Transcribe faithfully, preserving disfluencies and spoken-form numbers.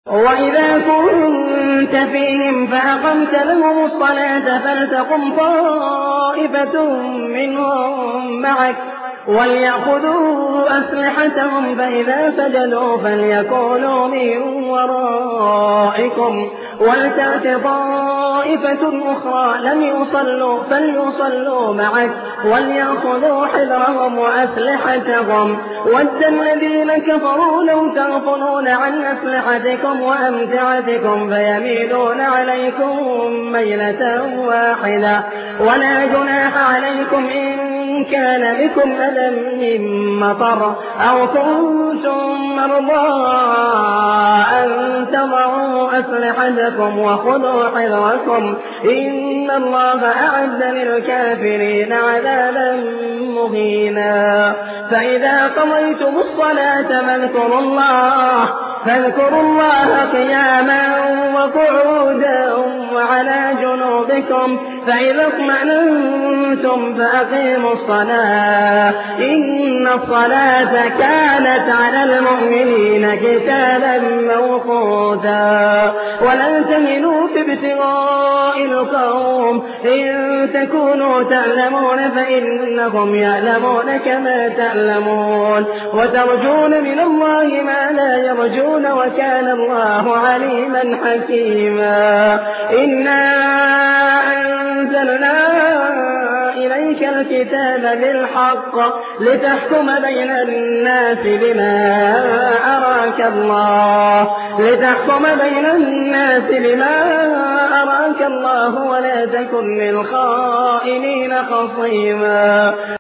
وإذا كنت فيهم فأقمت لهم الصلاة فلتقم طائفة منهم معك وليأخذوا أسلحتهم فإذا سجدوا فليكونوا من ورائكم ولتأت طائفة أخرى لم يصلوا فليصلوا معك وليأخذوا حذرهم وأسلحتهم ود الذين كفروا لو تغفلون عن أسلحتكم وأمتعتكم فيميلون عليكم ميلة واحدة ولا جناح عليكم إن كان بكم أذى من مطر أو كنتم مرضى أن تضعوا أسلحتكم وخذوا حذركم إن الله أعد للكافرين عذابا مهينا فإذا قضيتم الصلاة فاذكروا الله فاذكروا الله قياما وقعودا وعلى جنوبكم فإذا اطمأننتم فأقيموا الصلاة إن الصلاة كانت على المؤمنين كتابا موقوتا ولا تهنوا في ابتغاء القوم إن تكونوا تعلمون فإنهم يعلمون كما تعلمون وترجون من الله ما لا يرجون وكان الله عليما حكيما إنا أنزلنا إليك الكتاب بالحق لتحكم بين الناس بما أراك الله لتحكم بين الناس بما أراك الله ولا تكن للخائنين خصيما.